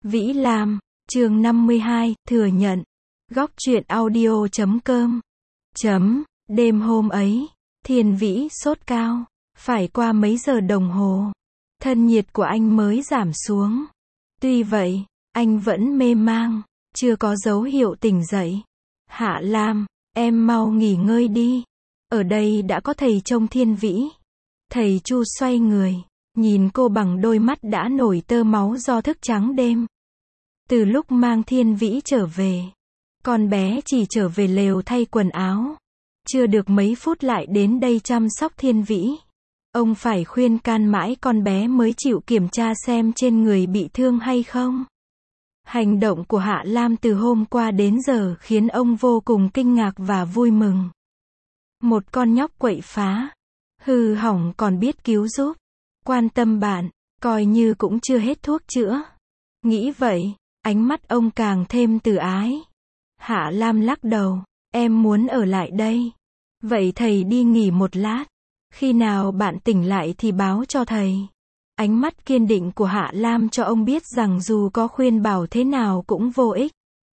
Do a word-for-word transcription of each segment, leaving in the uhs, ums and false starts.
Vĩ Lam, chương năm mươi hai, thừa nhận. Góc truyện audio chấm com. Chấm, đêm hôm ấy, Thiên Vĩ sốt cao. Phải qua mấy giờ đồng hồ, thân nhiệt của anh mới giảm xuống. Tuy vậy, anh vẫn mê mang, chưa có dấu hiệu tỉnh dậy. Hạ Lam, em mau nghỉ ngơi đi. Ở đây đã có thầy trông Thiên Vĩ. Thầy Chu xoay người, nhìn cô bằng đôi mắt đã nổi tơ máu do thức trắng đêm. Từ lúc mang Thiên Vĩ trở về, con bé chỉ trở về lều thay quần áo. Chưa được mấy phút lại đến đây chăm sóc Thiên Vĩ. Ông phải khuyên can mãi con bé mới chịu kiểm tra xem trên người bị thương hay không. Hành động của Hạ Lam từ hôm qua đến giờ khiến ông vô cùng kinh ngạc và vui mừng. Một con nhóc quậy phá, hư hỏng còn biết cứu giúp, quan tâm bạn, coi như cũng chưa hết thuốc chữa. Nghĩ vậy, ánh mắt ông càng thêm từ ái. Hạ Lam lắc đầu, em muốn ở lại đây. Vậy thầy đi nghỉ một lát. Khi nào bạn tỉnh lại thì báo cho thầy. Ánh mắt kiên định của Hạ Lam cho ông biết rằng dù có khuyên bảo thế nào cũng vô ích.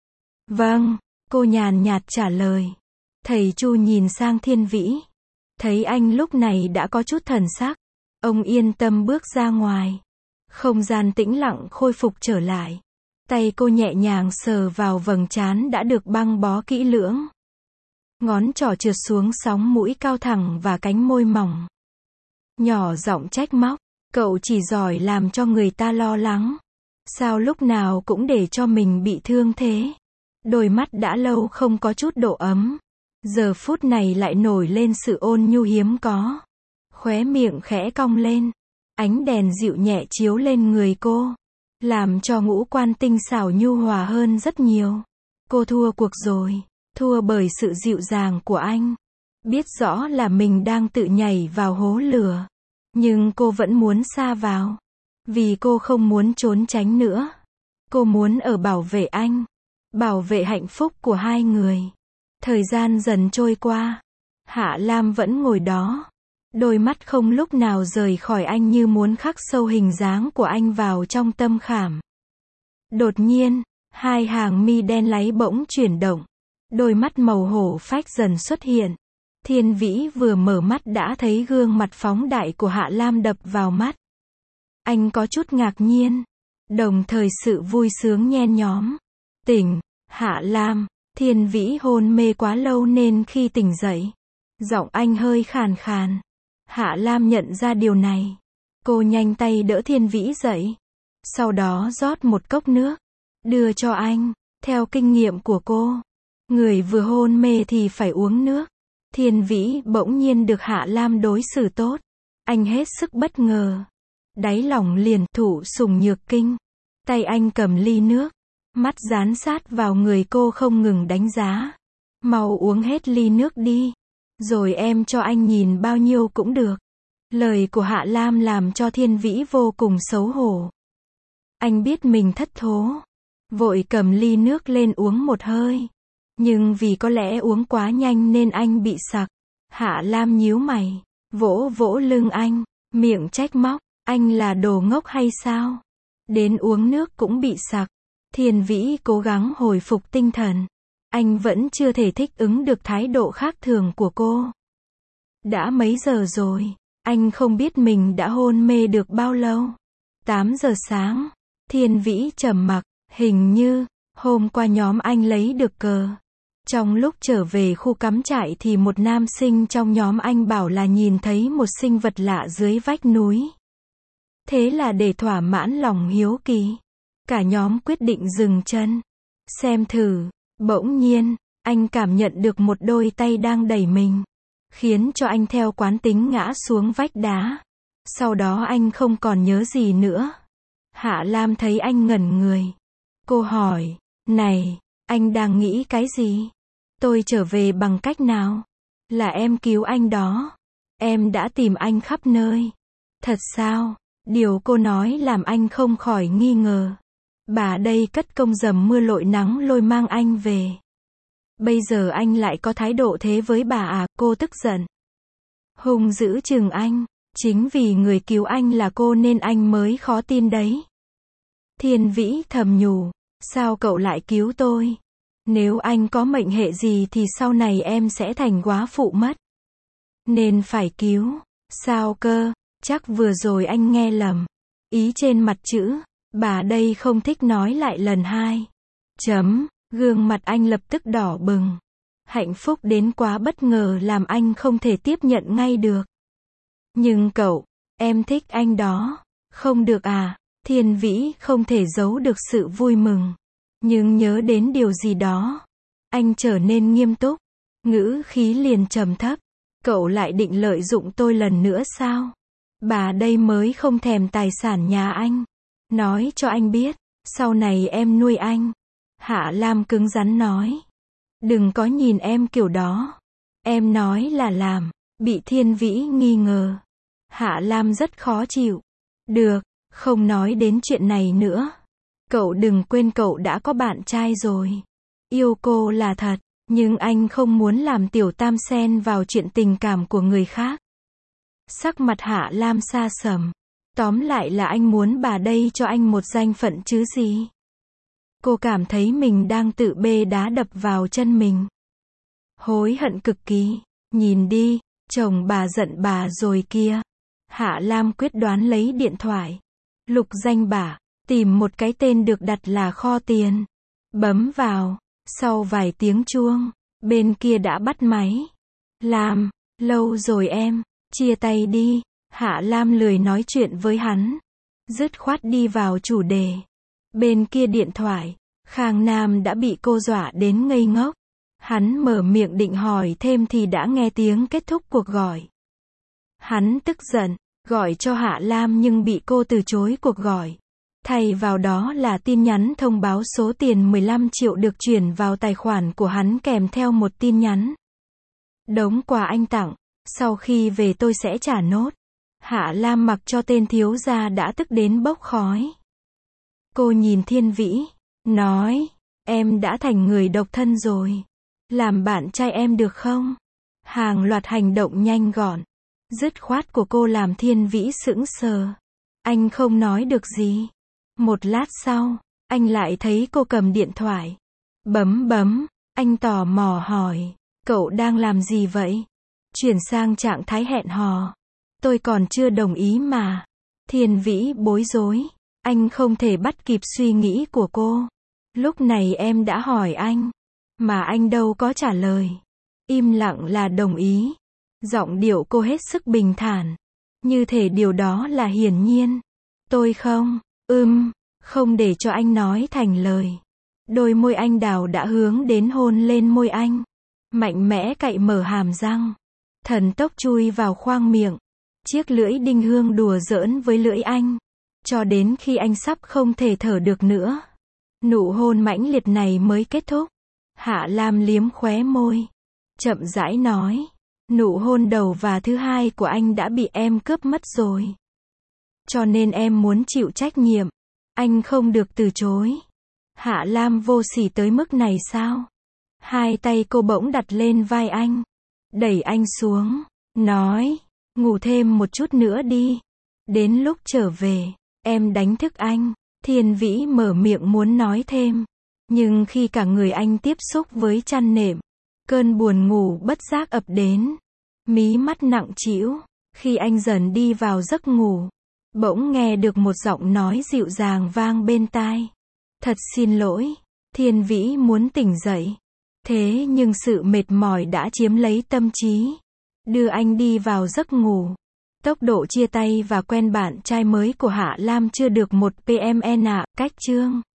Vâng, cô nhàn nhạt trả lời. Thầy Chu nhìn sang Thiên Vĩ. Thấy anh lúc này đã có chút thần sắc. Ông yên tâm bước ra ngoài. Không gian tĩnh lặng khôi phục trở lại. Tay cô nhẹ nhàng sờ vào vầng trán đã được băng bó kỹ lưỡng. Ngón trỏ trượt xuống sóng mũi cao thẳng và cánh môi mỏng. Nhỏ giọng trách móc, cậu chỉ giỏi làm cho người ta lo lắng. Sao lúc nào cũng để cho mình bị thương thế? Đôi mắt đã lâu không có chút độ ấm. Giờ phút này lại nổi lên sự ôn nhu hiếm có. Khóe miệng khẽ cong lên. Ánh đèn dịu nhẹ chiếu lên người cô. Làm cho ngũ quan tinh xảo nhu hòa hơn rất nhiều. Cô thua cuộc rồi. Thua bởi sự dịu dàng của anh. Biết rõ là mình đang tự nhảy vào hố lửa. Nhưng cô vẫn muốn sa vào. Vì cô không muốn trốn tránh nữa. Cô muốn ở bảo vệ anh. Bảo vệ hạnh phúc của hai người. Thời gian dần trôi qua. Hạ Lam vẫn ngồi đó. Đôi mắt không lúc nào rời khỏi anh như muốn khắc sâu hình dáng của anh vào trong tâm khảm. Đột nhiên, hai hàng mi đen láy bỗng chuyển động. Đôi mắt màu hổ phách dần xuất hiện. Thiên Vĩ vừa mở mắt đã thấy gương mặt phóng đại của Hạ Lam đập vào mắt. Anh có chút ngạc nhiên. Đồng thời sự vui sướng nhen nhóm. Tỉnh, Hạ Lam. Thiên Vĩ hôn mê quá lâu nên khi tỉnh dậy, giọng anh hơi khàn khàn. Hạ Lam nhận ra điều này. Cô nhanh tay đỡ Thiên Vĩ dậy. Sau đó rót một cốc nước. Đưa cho anh. Theo kinh nghiệm của cô, người vừa hôn mê thì phải uống nước. Thiên Vĩ bỗng nhiên được Hạ Lam đối xử tốt. Anh hết sức bất ngờ. Đáy lòng liền thụ sủng nhược kinh. Tay anh cầm ly nước. Mắt dán sát vào người cô không ngừng đánh giá. Mau uống hết ly nước đi. Rồi em cho anh nhìn bao nhiêu cũng được. Lời của Hạ Lam làm cho Thiên Vĩ vô cùng xấu hổ. Anh biết mình thất thố. Vội cầm ly nước lên uống một hơi. Nhưng vì có lẽ uống quá nhanh nên anh bị sặc. Hạ Lam nhíu mày. Vỗ vỗ lưng anh. Miệng trách móc. Anh là đồ ngốc hay sao? Đến uống nước cũng bị sặc. Thiên Vĩ cố gắng hồi phục tinh thần. Anh vẫn chưa thể thích ứng được thái độ khác thường của cô. Đã mấy giờ rồi? Anh không biết mình đã hôn mê được bao lâu. tám giờ sáng. Thiên Vĩ trầm mặc. Hình như, hôm qua nhóm anh lấy được cờ. Trong lúc trở về khu cắm trại thì một nam sinh trong nhóm anh bảo là nhìn thấy một sinh vật lạ dưới vách núi. Thế là để thỏa mãn lòng hiếu kỳ. Cả nhóm quyết định dừng chân. Xem thử. Bỗng nhiên, anh cảm nhận được một đôi tay đang đẩy mình. Khiến cho anh theo quán tính ngã xuống vách đá. Sau đó anh không còn nhớ gì nữa. Hạ Lam thấy anh ngẩn người. Cô hỏi, này, anh đang nghĩ cái gì? Tôi trở về bằng cách nào? Là em cứu anh đó. Em đã tìm anh khắp nơi. Thật sao? Điều cô nói làm anh không khỏi nghi ngờ. Bà đây cất công dầm mưa lội nắng lôi mang anh về. Bây giờ anh lại có thái độ thế với bà à? Cô tức giận. Hung dữ chừng anh. Chính vì người cứu anh là cô nên anh mới khó tin đấy. Thiên Vĩ thầm nhủ, sao cậu lại cứu tôi? Nếu anh có mệnh hệ gì thì sau này em sẽ thành góa phụ mất. Nên phải cứu. Sao cơ? Chắc vừa rồi anh nghe lầm. Ý trên mặt chữ, bà đây không thích nói lại lần hai. Chấm, gương mặt anh lập tức đỏ bừng. Hạnh phúc đến quá bất ngờ làm anh không thể tiếp nhận ngay được. Nhưng cậu, em thích anh đó. Không được à? Thiên Vĩ không thể giấu được sự vui mừng. Nhưng nhớ đến điều gì đó, anh trở nên nghiêm túc. Ngữ khí liền trầm thấp. Cậu lại định lợi dụng tôi lần nữa sao? Bà đây mới không thèm tài sản nhà anh. Nói cho anh biết, sau này em nuôi anh. Hạ Lam cứng rắn nói. Đừng có nhìn em kiểu đó. Em nói là làm. Bị Thiên Vĩ nghi ngờ. Hạ Lam rất khó chịu. Được, không nói đến chuyện này nữa. Cậu đừng quên cậu đã có bạn trai rồi. Yêu cô là thật, nhưng anh không muốn làm tiểu tam xen vào chuyện tình cảm của người khác. Sắc mặt Hạ Lam sa sầm. Tóm lại là anh muốn bà đây cho anh một danh phận chứ gì. Cô cảm thấy mình đang tự bê đá đập vào chân mình. Hối hận cực kỳ. Nhìn đi, chồng bà giận bà rồi kia. Hạ Lam quyết đoán lấy điện thoại. Lục danh bạ, tìm một cái tên được đặt là kho tiền. Bấm vào. Sau vài tiếng chuông, bên kia đã bắt máy. Lam, lâu rồi em, chia tay đi. Hạ Lam lười nói chuyện với hắn. Dứt khoát đi vào chủ đề. Bên kia điện thoại, Khang Nam đã bị cô dọa đến ngây ngốc. Hắn mở miệng định hỏi thêm thì đã nghe tiếng kết thúc cuộc gọi. Hắn tức giận, gọi cho Hạ Lam nhưng bị cô từ chối cuộc gọi. Thay vào đó là tin nhắn thông báo số tiền mười lăm triệu được chuyển vào tài khoản của hắn kèm theo một tin nhắn. Đống quà anh tặng, sau khi về tôi sẽ trả nốt. Hạ Lam mặc cho tên thiếu gia đã tức đến bốc khói. Cô nhìn Thiên Vĩ, nói, em đã thành người độc thân rồi. Làm bạn trai em được không? Hàng loạt hành động nhanh gọn, dứt khoát của cô làm Thiên Vĩ sững sờ. Anh không nói được gì. Một lát sau, anh lại thấy cô cầm điện thoại. Bấm bấm, anh tò mò hỏi, cậu đang làm gì vậy? Chuyển sang trạng thái hẹn hò. Tôi còn chưa đồng ý mà. Thiên Vĩ bối rối. Anh không thể bắt kịp suy nghĩ của cô. Lúc này em đã hỏi anh, mà anh đâu có trả lời. Im lặng là đồng ý. Giọng điệu cô hết sức bình thản. Như thể điều đó là hiển nhiên. Tôi không, ưm, không để cho anh nói thành lời. Đôi môi anh đào đã hướng đến hôn lên môi anh. Mạnh mẽ cạy mở hàm răng. Thần tốc chui vào khoang miệng. Chiếc lưỡi đinh hương đùa giỡn với lưỡi anh. Cho đến khi anh sắp không thể thở được nữa. Nụ hôn mãnh liệt này mới kết thúc. Hạ Lam liếm khóe môi. Chậm rãi nói. Nụ hôn đầu và thứ hai của anh đã bị em cướp mất rồi. Cho nên em muốn chịu trách nhiệm. Anh không được từ chối. Hạ Lam vô sỉ tới mức này sao? Hai tay cô bỗng đặt lên vai anh. Đẩy anh xuống. Nói. Ngủ thêm một chút nữa đi. Đến lúc trở về, em đánh thức anh. Thiên Vĩ mở miệng muốn nói thêm. Nhưng khi cả người anh tiếp xúc với chăn nệm, cơn buồn ngủ bất giác ập đến. Mí mắt nặng trĩu. Khi anh dần đi vào giấc ngủ, bỗng nghe được một giọng nói dịu dàng vang bên tai. Thật xin lỗi. Thiên Vĩ muốn tỉnh dậy. Thế nhưng sự mệt mỏi đã chiếm lấy tâm trí. Đưa anh đi vào giấc ngủ. Tốc độ chia tay và quen bạn trai mới của Hạ Lam chưa được một pm n. Cách chương